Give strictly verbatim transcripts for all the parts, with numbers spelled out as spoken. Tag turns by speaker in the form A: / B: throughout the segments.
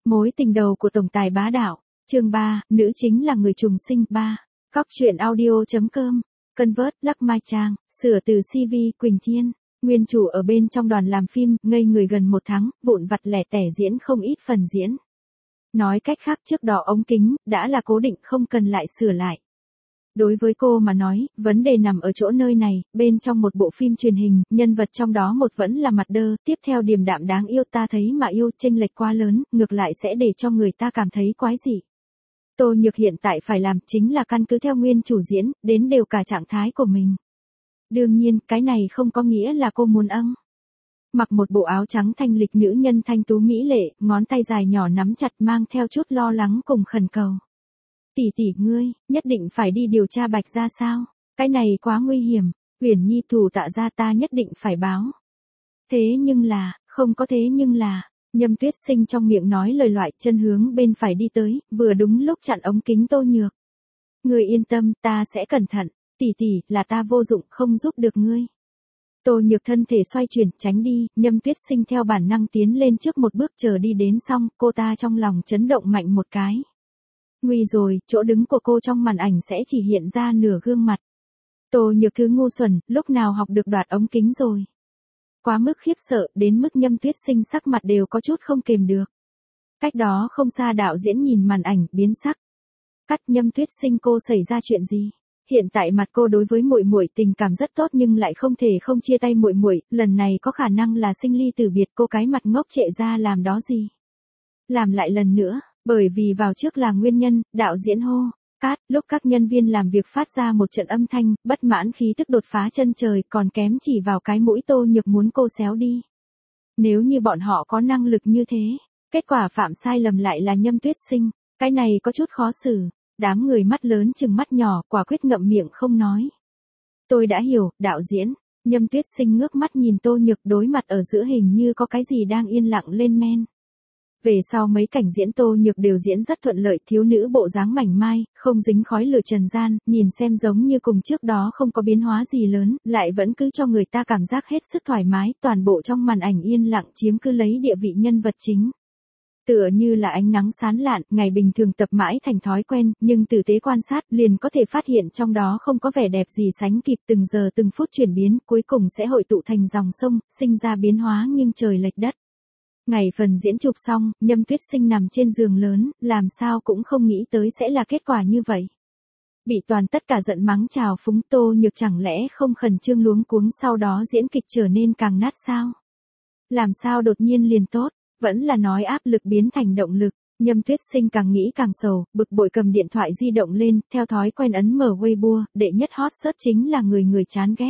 A: Mối tình đầu của tổng tài bá đạo. Chương ba, nữ chính là người trùng sinh. Ba. Cóc truyện audio.com. Convert, Lắc Mai Trang, sửa từ xê vê Quỳnh Thiên. Nguyên chủ ở bên trong đoàn làm phim, ngây người gần một tháng, vụn vặt lẻ tẻ diễn không ít phần diễn. Nói cách khác trước đó ống kính, đã là cố định không cần lại sửa lại. Đối với cô mà nói, vấn đề nằm ở chỗ nơi này, bên trong một bộ phim truyền hình, nhân vật trong đó một vẫn là mặt đơ, tiếp theo điềm đạm đáng yêu ta thấy mà yêu, chênh lệch quá lớn, ngược lại sẽ để cho người ta cảm thấy quái dị. Tô Nhược hiện tại phải làm chính là căn cứ theo nguyên chủ diễn, đến đều cả trạng thái của mình. Đương nhiên, cái này không có nghĩa là cô muốn âng. Mặc một bộ áo trắng thanh lịch nữ nhân thanh tú mỹ lệ, ngón tay dài nhỏ nắm chặt mang theo chút lo lắng cùng khẩn cầu. Tỷ tỷ ngươi, nhất định phải đi điều tra Bạch Gia sao? Cái này quá nguy hiểm, Uyển Nhi thủ tạ gia ta nhất định phải báo. Thế nhưng là, không có thế nhưng là, Nhâm Tuyết Sinh trong miệng nói lời loại chân hướng bên phải đi tới, vừa đúng lúc chặn ống kính Tô Nhược. Ngươi yên tâm, ta sẽ cẩn thận, tỷ tỷ, là ta vô dụng không giúp được ngươi. Tô Nhược thân thể xoay chuyển, tránh đi, Nhâm Tuyết Sinh theo bản năng tiến lên trước một bước chờ đi đến xong, cô ta trong lòng chấn động mạnh một cái. Nguy rồi, chỗ đứng của cô trong màn ảnh sẽ chỉ hiện ra nửa gương mặt. Tô Nhược thứ ngu xuẩn, lúc nào học được đoạt ống kính rồi. Quá mức khiếp sợ, đến mức Nhâm Tuyết Sinh sắc mặt đều có chút không kềm được. Cách đó không xa đạo diễn nhìn màn ảnh, biến sắc. Cắt Nhâm Tuyết Sinh cô xảy ra chuyện gì? Hiện tại mặt cô đối với muội muội tình cảm rất tốt nhưng lại không thể không chia tay muội muội, lần này có khả năng là sinh ly tử biệt, cô cái mặt ngốc trệ ra làm đó gì? Làm lại lần nữa. Bởi vì vào trước là nguyên nhân, đạo diễn hô, cát, lúc các nhân viên làm việc phát ra một trận âm thanh, bất mãn khí tức đột phá chân trời, còn kém chỉ vào cái mũi Tô Nhược muốn cô xéo đi. Nếu như bọn họ có năng lực như thế, kết quả phạm sai lầm lại là Nhâm Tuyết Sinh, cái này có chút khó xử, đám người mắt lớn chừng mắt nhỏ, quả quyết ngậm miệng không nói. Tôi đã hiểu, đạo diễn, Nhâm Tuyết Sinh ngước mắt nhìn Tô Nhược đối mặt ở giữa hình như có cái gì đang yên lặng lên men. Về sau mấy cảnh diễn Tô Nhược đều diễn rất thuận lợi, thiếu nữ bộ dáng mảnh mai, không dính khói lửa trần gian, nhìn xem giống như cùng trước đó không có biến hóa gì lớn, lại vẫn cứ cho người ta cảm giác hết sức thoải mái, toàn bộ trong màn ảnh yên lặng chiếm cứ lấy địa vị nhân vật chính. Tựa như là ánh nắng sáng lạn, ngày bình thường tập mãi thành thói quen, nhưng tử tế quan sát liền có thể phát hiện trong đó không có vẻ đẹp gì sánh kịp, từng giờ từng phút chuyển biến, cuối cùng sẽ hội tụ thành dòng sông, sinh ra biến hóa nghiêng trời lệch đất. Ngày phần diễn chụp xong, Nhâm Tuyết Sinh nằm trên giường lớn, làm sao cũng không nghĩ tới sẽ là kết quả như vậy. Bị toàn tất cả giận mắng trào phúng, Tô Nhược chẳng lẽ không khẩn trương luống cuống sau đó diễn kịch trở nên càng nát sao? Làm sao đột nhiên liền tốt, vẫn là nói áp lực biến thành động lực. Nhâm Tuyết Sinh càng nghĩ càng sầu, bực bội cầm điện thoại di động lên, theo thói quen ấn mở Weibo, đệ nhất hot search chính là người người chán ghét.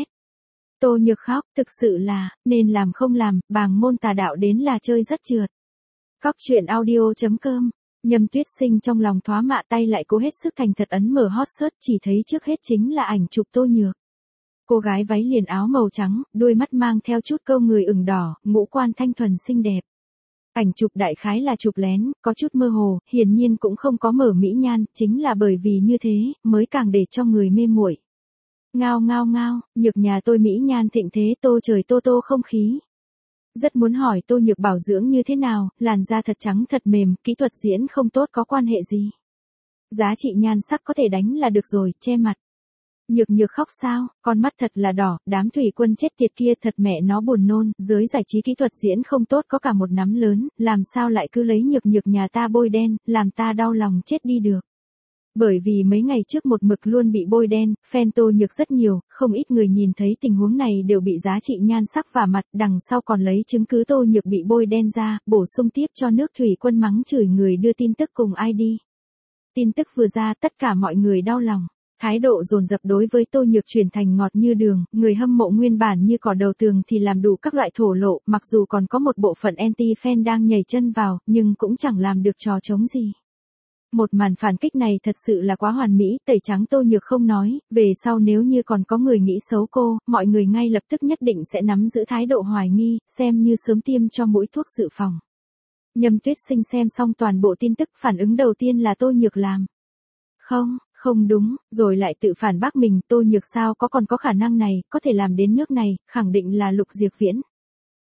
A: Tô Nhược khóc, thực sự là, nên làm không làm, bàng môn tà đạo đến là chơi rất trượt. Cóc truyện audio.com. Nhâm Tuyết Sinh trong lòng thoá mạ tay lại cố hết sức thành thật ấn mở hot search, chỉ thấy trước hết chính là ảnh chụp Tô Nhược. Cô gái váy liền áo màu trắng, đuôi mắt mang theo chút câu người ửng đỏ, ngũ quan thanh thuần xinh đẹp. Ảnh chụp đại khái là chụp lén, có chút mơ hồ, hiển nhiên cũng không có mở mỹ nhan, chính là bởi vì như thế, mới càng để cho người mê muội. Ngao ngao ngao, Nhược nhà tôi mỹ nhan thịnh thế, tô trời tô tô không khí. Rất muốn hỏi Tô Nhược bảo dưỡng như thế nào, làn da thật trắng thật mềm, kỹ thuật diễn không tốt có quan hệ gì. Giá trị nhan sắc có thể đánh là được rồi, che mặt. Nhược Nhược khóc sao, con mắt thật là đỏ, đám thủy quân chết tiệt kia thật mẹ nó buồn nôn, giới giải trí kỹ thuật diễn không tốt có cả một nắm lớn, làm sao lại cứ lấy Nhược Nhược nhà ta bôi đen, làm ta đau lòng chết đi được. Bởi vì mấy ngày trước một mực luôn bị bôi đen, fan Tô Nhược rất nhiều, không ít người nhìn thấy tình huống này đều bị giá trị nhan sắc vả mặt, đằng sau còn lấy chứng cứ Tô Nhược bị bôi đen ra, bổ sung tiếp cho nước thủy quân mắng chửi người đưa tin tức cùng i đê. Tin tức vừa ra tất cả mọi người đau lòng. Thái độ dồn dập đối với Tô Nhược chuyển thành ngọt như đường, người hâm mộ nguyên bản như cỏ đầu tường thì làm đủ các loại thổ lộ, mặc dù còn có một bộ phận anti-fan đang nhảy chân vào, nhưng cũng chẳng làm được trò chống gì. Một màn phản kích này thật sự là quá hoàn mỹ, tẩy trắng Tô Nhược không nói, về sau nếu như còn có người nghĩ xấu cô, mọi người ngay lập tức nhất định sẽ nắm giữ thái độ hoài nghi, xem như sớm tiêm cho mũi thuốc dự phòng. Nhâm Tuyết Sinh xem xong toàn bộ tin tức, phản ứng đầu tiên là Tô Nhược làm. Không, không đúng, rồi lại tự phản bác mình, Tô Nhược sao có còn có khả năng này, có thể làm đến nước này, khẳng định là Lục Diệp Viễn.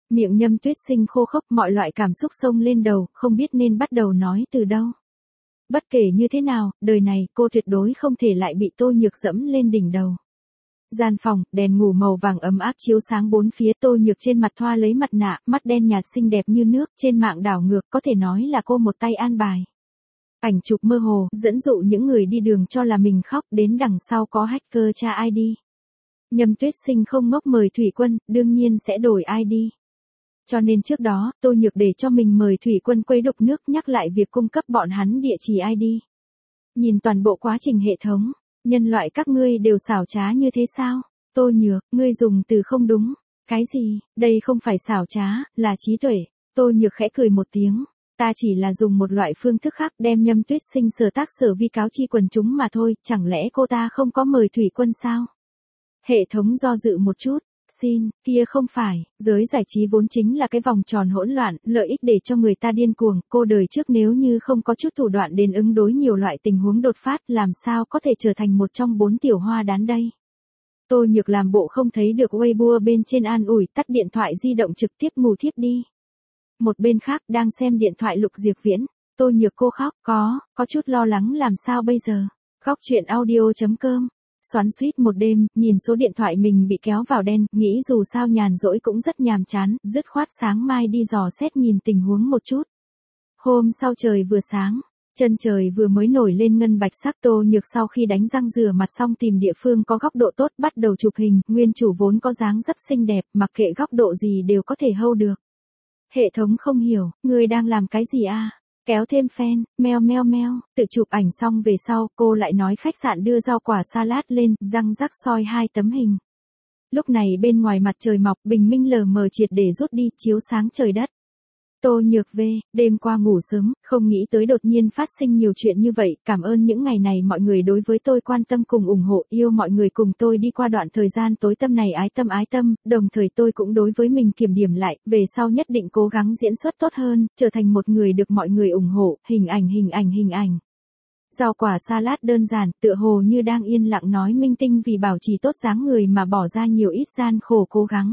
A: Miệng Nhâm Tuyết Sinh khô khốc, mọi loại cảm xúc xông lên đầu, không biết nên bắt đầu nói từ đâu. Bất kể như thế nào, đời này cô tuyệt đối không thể lại bị Tô Nhược dẫm lên đỉnh đầu. Gian phòng, đèn ngủ màu vàng ấm áp chiếu sáng bốn phía, Tô Nhược trên mặt thoa lấy mặt nạ, mắt đen nhạt xinh đẹp như nước, trên mạng đảo ngược, có thể nói là cô một tay an bài. Ảnh chụp mơ hồ, dẫn dụ những người đi đường cho là mình khóc, đến đằng sau có hacker tra i đê. Nhâm Tuyết Sinh không ngốc mời Thủy Quân, đương nhiên sẽ đổi i đê. Cho nên trước đó, Tô Nhược để cho mình mời Thủy Quân quấy đục nước, nhắc lại việc cung cấp bọn hắn địa chỉ i đê. Nhìn toàn bộ quá trình hệ thống, nhân loại các ngươi đều xảo trá như thế sao? Tô Nhược, ngươi dùng từ không đúng. Cái gì? Đây không phải xảo trá, là trí tuệ. Tô Nhược khẽ cười một tiếng. Ta chỉ là dùng một loại phương thức khác đem Nhâm Tuyết Sinh sở tác sở vi cáo chi quần chúng mà thôi, chẳng lẽ cô ta không có mời Thủy Quân sao? Hệ thống do dự một chút. Xin, kia không phải, giới giải trí vốn chính là cái vòng tròn hỗn loạn, lợi ích để cho người ta điên cuồng, cô đời trước nếu như không có chút thủ đoạn đến ứng đối nhiều loại tình huống đột phát, làm sao có thể trở thành một trong bốn tiểu hoa đán đây. Tô Nhược làm bộ không thấy được Weibo bên trên an ủi, tắt điện thoại di động trực tiếp ngủ thiếp đi. Một bên khác đang xem điện thoại Lục Diệp Viễn, Tô Nhược cô khóc, có, có chút lo lắng làm sao bây giờ. Khóc chuyện audio chấm com. Xoắn xuýt một đêm, nhìn số điện thoại mình bị kéo vào đen, nghĩ dù sao nhàn rỗi cũng rất nhàm chán, dứt khoát sáng mai đi dò xét nhìn tình huống một chút. Hôm sau trời vừa sáng, chân trời vừa mới nổi lên ngân bạch sắc. Tô Nhược sau khi đánh răng rửa mặt xong tìm địa phương có góc độ tốt bắt đầu chụp hình, nguyên chủ vốn có dáng rất xinh đẹp, mặc kệ góc độ gì đều có thể hold được. Hệ thống không hiểu, người đang làm cái gì à? Kéo thêm fan, meo meo meo, tự chụp ảnh xong về sau, cô lại nói khách sạn đưa rau quả salad lên, răng rắc soi hai tấm hình. Lúc này bên ngoài mặt trời mọc, bình minh lờ mờ triệt để rút đi, chiếu sáng trời đất. Tô Nhược về, đêm qua ngủ sớm, không nghĩ tới đột nhiên phát sinh nhiều chuyện như vậy, cảm ơn những ngày này mọi người đối với tôi quan tâm cùng ủng hộ, yêu mọi người cùng tôi đi qua đoạn thời gian tối tâm này ái tâm ái tâm, đồng thời tôi cũng đối với mình kiểm điểm lại, về sau nhất định cố gắng diễn xuất tốt hơn, trở thành một người được mọi người ủng hộ, hình ảnh hình ảnh hình ảnh. Rau quả salad đơn giản, tựa hồ như đang yên lặng nói minh tinh vì bảo trì tốt dáng người mà bỏ ra nhiều ít gian khổ cố gắng.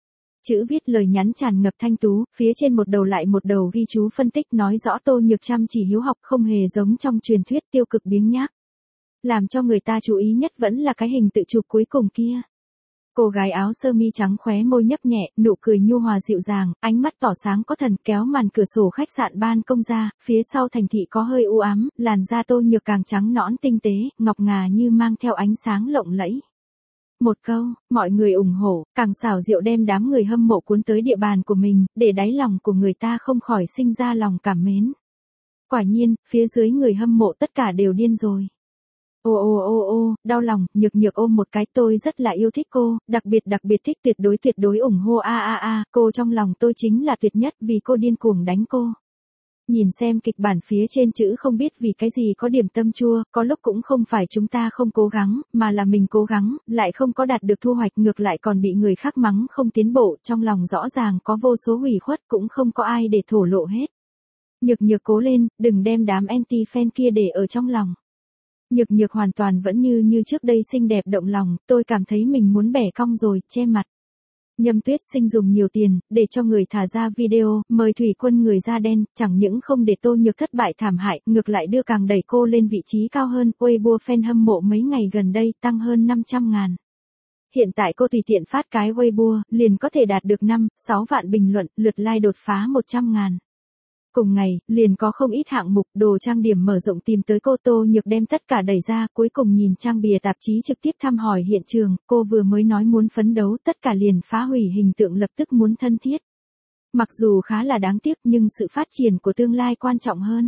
A: Chữ viết lời nhắn tràn ngập thanh tú, phía trên một đầu lại một đầu ghi chú phân tích nói rõ Tô Nhược chăm chỉ hiếu học không hề giống trong truyền thuyết tiêu cực biếng nhác. Làm cho người ta chú ý nhất vẫn là cái hình tự chụp cuối cùng kia. Cô gái áo sơ mi trắng khóe môi nhấp nhẹ, nụ cười nhu hòa dịu dàng, ánh mắt tỏ sáng có thần, kéo màn cửa sổ khách sạn ban công ra, phía sau thành thị có hơi u ám, làn da Tô Nhược càng trắng nõn tinh tế, ngọc ngà như mang theo ánh sáng lộng lẫy. Một câu, mọi người ủng hộ, càng xảo diệu đem đám người hâm mộ cuốn tới địa bàn của mình, để đáy lòng của người ta không khỏi sinh ra lòng cảm mến. Quả nhiên, phía dưới người hâm mộ tất cả đều điên rồi. Ô ô ô ô, đau lòng, Nhược Nhược ôm một cái, tôi rất là yêu thích cô, đặc biệt đặc biệt thích, tuyệt đối tuyệt đối ủng hộ a a a, cô trong lòng tôi chính là tuyệt nhất vì cô điên cuồng đánh cô. Nhìn xem kịch bản phía trên chữ không biết vì cái gì có điểm tâm chua, có lúc cũng không phải chúng ta không cố gắng, mà là mình cố gắng, lại không có đạt được thu hoạch, ngược lại còn bị người khác mắng không tiến bộ, trong lòng rõ ràng có vô số hủy khuất, cũng không có ai để thổ lộ hết. Nhược Nhược cố lên, đừng đem đám anti-fan kia để ở trong lòng. Nhược Nhược hoàn toàn vẫn như như trước đây xinh đẹp động lòng, tôi cảm thấy mình muốn bẻ cong rồi, che mặt. Nhâm Tuyết Sinh dùng nhiều tiền, để cho người thả ra video, mời Thủy Quân người da đen, chẳng những không để Tô Nhược thất bại thảm hại, ngược lại đưa càng đẩy cô lên vị trí cao hơn, Weibo fan hâm mộ mấy ngày gần đây tăng hơn năm trăm ngàn. Hiện tại cô tùy tiện phát cái Weibo, liền có thể đạt được năm, sáu vạn bình luận, lượt like đột phá một trăm ngàn. Cùng ngày, liền có không ít hạng mục đồ trang điểm mở rộng tìm tới cô. Tô Nhược đem tất cả đẩy ra, cuối cùng nhìn trang bìa tạp chí trực tiếp thăm hỏi hiện trường, cô vừa mới nói muốn phấn đấu, tất cả liền phá hủy hình tượng lập tức muốn thân thiết. Mặc dù khá là đáng tiếc nhưng sự phát triển của tương lai quan trọng hơn.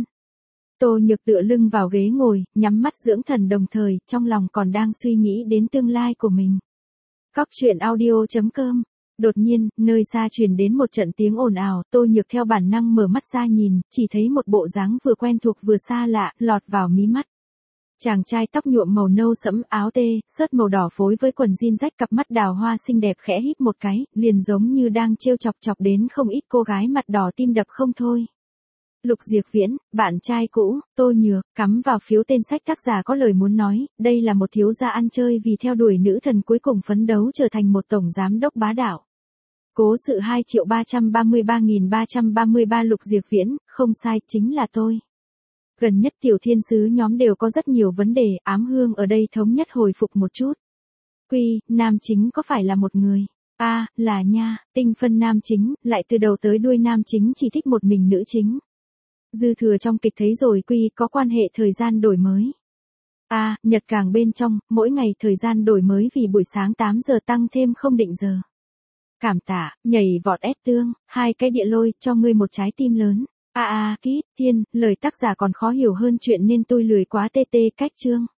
A: Tô Nhược tựa lưng vào ghế ngồi, nhắm mắt dưỡng thần đồng thời, trong lòng còn đang suy nghĩ đến tương lai của mình. Cóc truyện audio chấm com. Đột nhiên, nơi xa truyền đến một trận tiếng ồn ào, Tô Nhược theo bản năng mở mắt ra nhìn, chỉ thấy một bộ dáng vừa quen thuộc vừa xa lạ, lọt vào mí mắt. Chàng trai tóc nhuộm màu nâu sẫm, áo tê, sớt màu đỏ phối với quần jean rách, cặp mắt đào hoa xinh đẹp khẽ híp một cái, liền giống như đang trêu chọc chọc đến không ít cô gái mặt đỏ tim đập không thôi. Lục Diệp Viễn, bạn trai cũ, Tô Nhược, cắm vào phiếu tên sách tác giả có lời muốn nói, đây là một thiếu gia ăn chơi vì theo đuổi nữ thần cuối cùng phấn đấu trở thành một tổng giám đốc bá đạo. Cố sự hai triệu ba trăm ba mươi ba nghìn ba trăm ba mươi ba Lục Diệp Viễn, không sai, chính là tôi. Gần nhất tiểu thiên sứ nhóm đều có rất nhiều vấn đề, ám hương ở đây thống nhất hồi phục một chút. Quy, nam chính có phải là một người? A, à, là nha, tinh phân nam chính, lại từ đầu tới đuôi nam chính chỉ thích một mình nữ chính. Dư thừa trong kịch thấy rồi Quy có quan hệ thời gian đổi mới. A, à, Nhật Càng bên trong, mỗi ngày thời gian đổi mới vì buổi sáng tám giờ tăng thêm không định giờ. Cảm tạ, nhảy vọt ép tương, hai cái địa lôi, cho ngươi một trái tim lớn. A a, Kít, Thiên, lời tác giả còn khó hiểu hơn chuyện nên tôi lười quá tê tê cách chương.